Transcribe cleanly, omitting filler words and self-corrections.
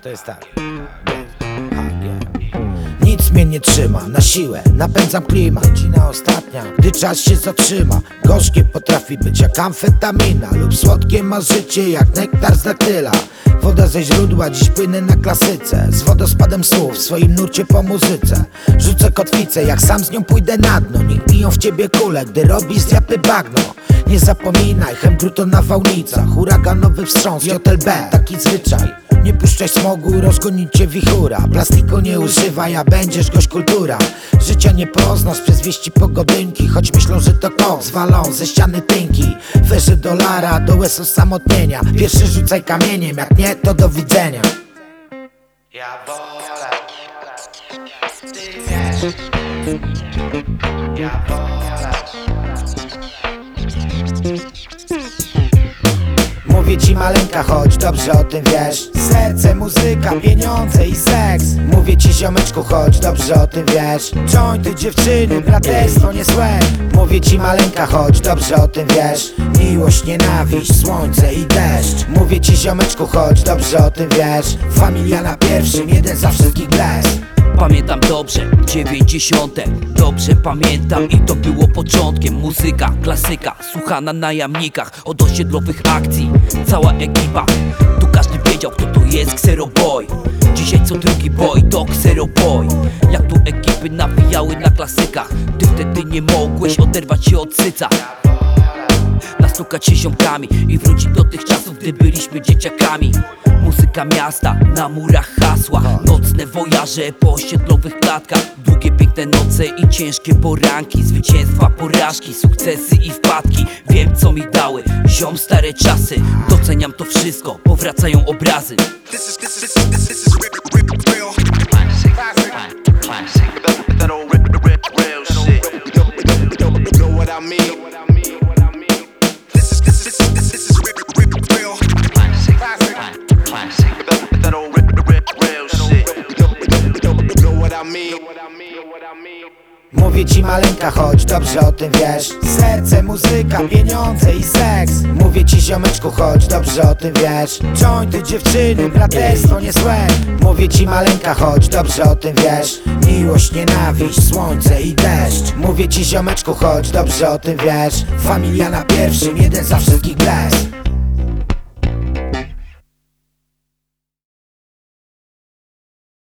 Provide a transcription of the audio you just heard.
To jest tak. Nic mnie nie trzyma, na siłę napędzam klimat. Godzina ostatnia, gdy czas się zatrzyma. Gorzkie potrafi być jak amfetamina, lub słodkie ma życie jak nektar z daktyla. Woda ze źródła, dziś płynę na klasyce. Z wodospadem słów, w swoim nurcie po muzyce. Rzucę kotwicę, jak sam z nią pójdę na dno. Niech biją w ciebie kule, gdy robisz z japy bagno. Nie zapominaj, Hemgruto na Wałnicach. Huraganowy wstrząs, JLB, taki zwyczaj. Nie puszczaj smogu, rozgonić cię wichura. Plastiku nie używaj, a będziesz gość kultura. Życia nie poznasz przez wieści pogodynki, choć myślą, że to koks, walą ze ściany tynki. Weże dolara, do łez osamotnienia. Pierwszy rzucaj kamieniem, jak nie, to do widzenia. Ja wolę, ty wiesz. Ja wolę. Mówię ci maleńka, choć dobrze o tym wiesz. Serce, muzyka, pieniądze i seks. Mówię ci ziomeczku, choć dobrze o tym wiesz. Jointy, dziewczyny, braterstwo, nie słek. Mówię ci maleńka, choć dobrze o tym wiesz. Miłość, nienawiść, słońce i deszcz. Mówię ci ziomeczku, choć dobrze o tym wiesz. Familia na pierwszym, jeden za wszystkich bless. Pamiętam dobrze, 90. Dobrze pamiętam i to było początkiem. Muzyka, klasyka, słuchana na jamnikach. Od osiedlowych akcji, cała ekipa. Tu każdy wiedział, kto to jest Xero Boy. Dzisiaj co drugi boy to Xero Boy. Jak tu ekipy nawijały na klasykach. Ty wtedy nie mogłeś oderwać się od syca. Nastukać się ziomkami i wrócić do tych czasów, gdy byliśmy dzieciakami. Muzyka miasta, na murach hasła. Nocne wojaże po osiedlowych klatkach. Długie piękne noce i ciężkie poranki. Zwycięstwa, porażki, sukcesy i wpadki. Wiem co mi dały, ziom stare czasy. Doceniam to wszystko, powracają obrazy. Mówię ci maleńka, choć dobrze o tym wiesz. Serce, muzyka, pieniądze i seks. Mówię ci ziomeczku, choć dobrze o tym wiesz. Jointy, dziewczyny, braterstwo, nie słek. Mówię ci maleńka, choć dobrze o tym wiesz. Miłość, nienawiść, słońce i deszcz. Mówię ci ziomeczku, choć dobrze o tym wiesz. Familia na pierwszym, jeden za wszystkich bless.